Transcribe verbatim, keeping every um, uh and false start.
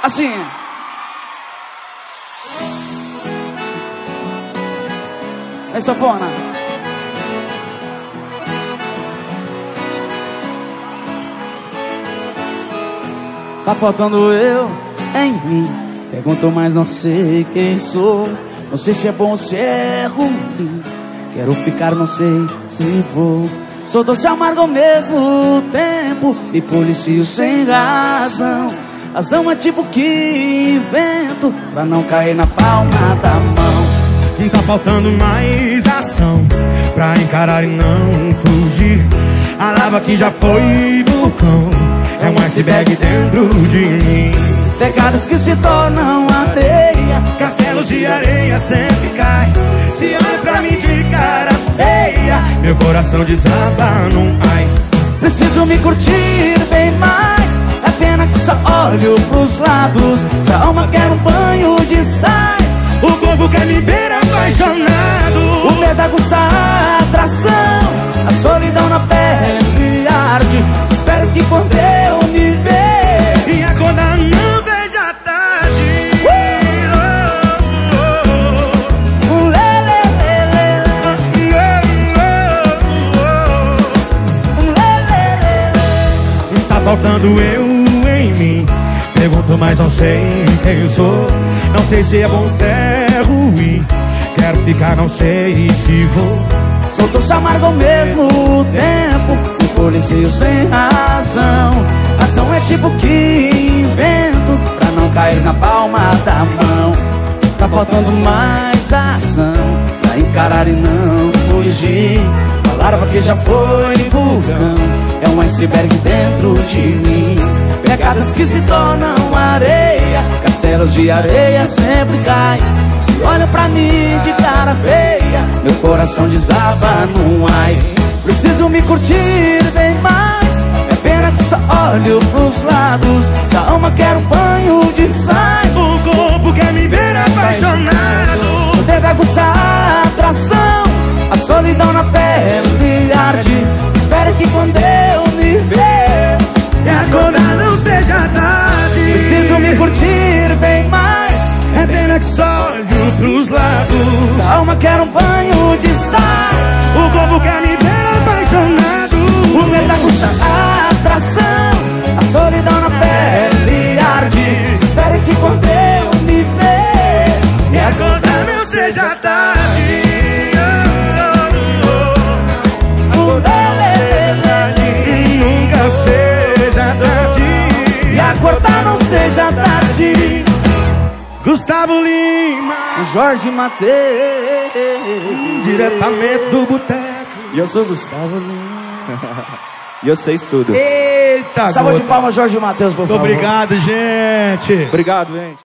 Assim. Vem, sanfona. Tá faltando eu em mim. Pergunto, mas não sei quem sou. Não sei se é bom ou se é ruim. Quero ficar, não sei se vou. Sou doce e amargo ao mesmo tempo. Me policio sem razão. Razão é tipo que invento pra não cair na palma da mão. Tá faltando mais ação pra encarar e não fugir. A lava que já foi vulcão é um iceberg dentro de mim. Pecados que se tornam areia, castelos de areia sempre cai. Se olha pra mim de cara feia, meu coração desaba num ai. Preciso me curtir bem mais. É pena que só olho pros lados. Se a alma quer um banho de sais, o corpo quer me ver apaixonado. O medo aguça a atração, a solidão na pele arde. Espero que quando eu me ver e acordar não veja tarde. Tá faltando eu em mim. Pergunto, mas não sei quem eu sou. Não sei se é bom ou se é ruim. Quero ficar, não sei se vou. Sou doce amargo ao mesmo tempo. Me policio sem razão. Razão é tipo que invento pra não cair na palma da mão. Tá faltando mais ação pra encarar e não fugir. A larva que já foi vulcão é um iceberg dentro de mim. Pegadas que se tornam areia, castelos de areia sempre caem. Se olha pra mim de cara feia, meu coração desaba num ai. Preciso me curtir bem mais. É pena que só olho pros lados. Se a alma quer um banho de sais, o corpo quer me ver apaixonado. O dedo aguça a atração, a solidão na pele arde. Espero que quando eu me ver e acordar não seja tarde. Preciso me curtir bem mais. É pena que só olho pros lados. Se a alma quer um banho de sais, o corpo quer me ver apaixonado. O medo aguça a atração, a solidão na pele arde. Espero que quando eu me ver e acordar não seja tarde. Nunca seja tarde. E acordar não seja tarde. Gustavo Lima, Jorge Mateus, diretamente do boteco. E eu sou Gustavo Lima. E eu sei isso tudo. Eita, salva de palmas, Jorge Mateus, por favor. Obrigado, gente. Obrigado, gente.